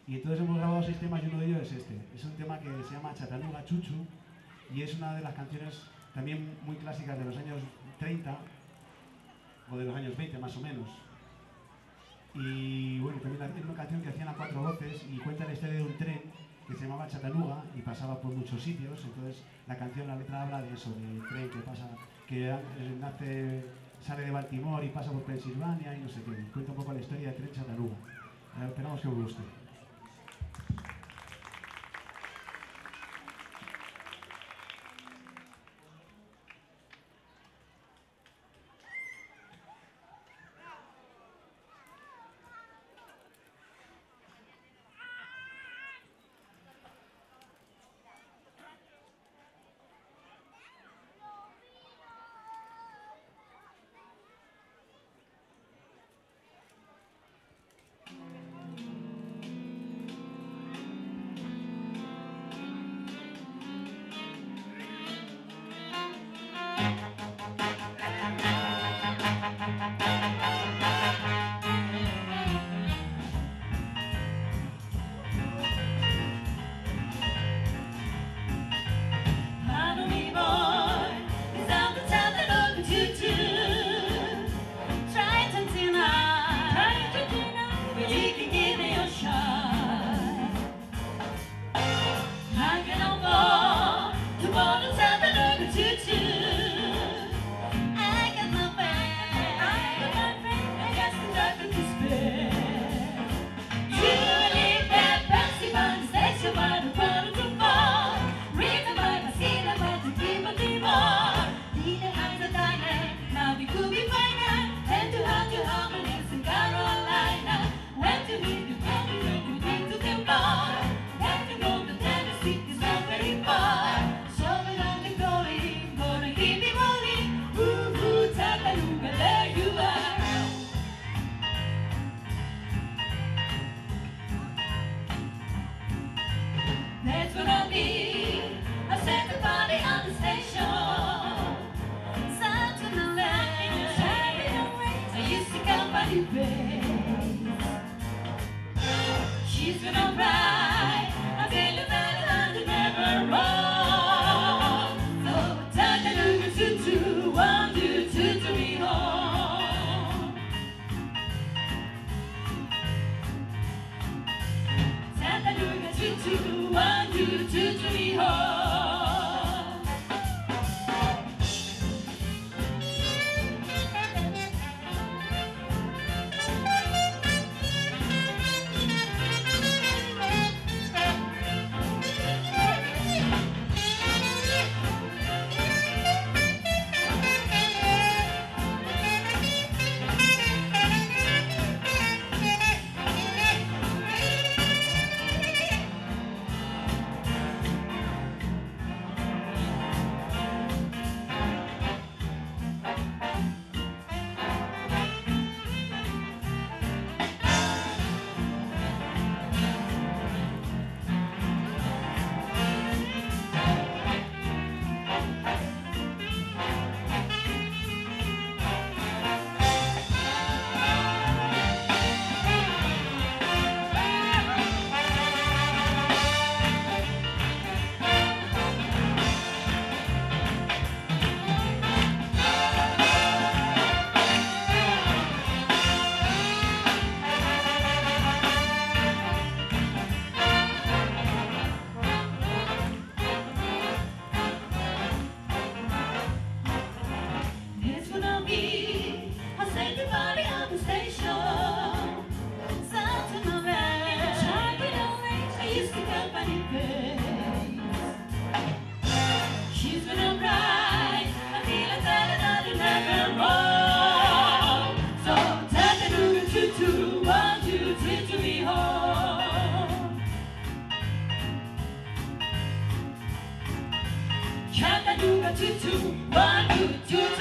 Y entonces hemos grabado 6 temas y uno de ellos es este. Es un tema que se llama Chatanuga Chuchu y es una de las canciones también muy clásicas de los años 30 o de los años 20 más o menos. Y bueno, también es una canción que hacían a 4 voces y cuenta la historia de un tren que se llamaba Chatanuga y pasaba por muchos sitios. Entonces la canción, la letra habla de eso, del tren que pasa, que sale de Baltimore y pasa por Pensilvania y no sé qué. Cuenta un poco la historia del tren Chatanuga. Esperamos que os guste. She's gonna ride until you better to never wrong. So Chattanooga choo-choo, 1, 2, 2 to be home. Chattanooga choo-choo, 1, 2, 2 to be home. She's gonna ride until I tell her that you never wrong. So Chattanooga choo-choo, 1, 2, 3 to be home. Chattanooga choo-choo, 1, 2, 2.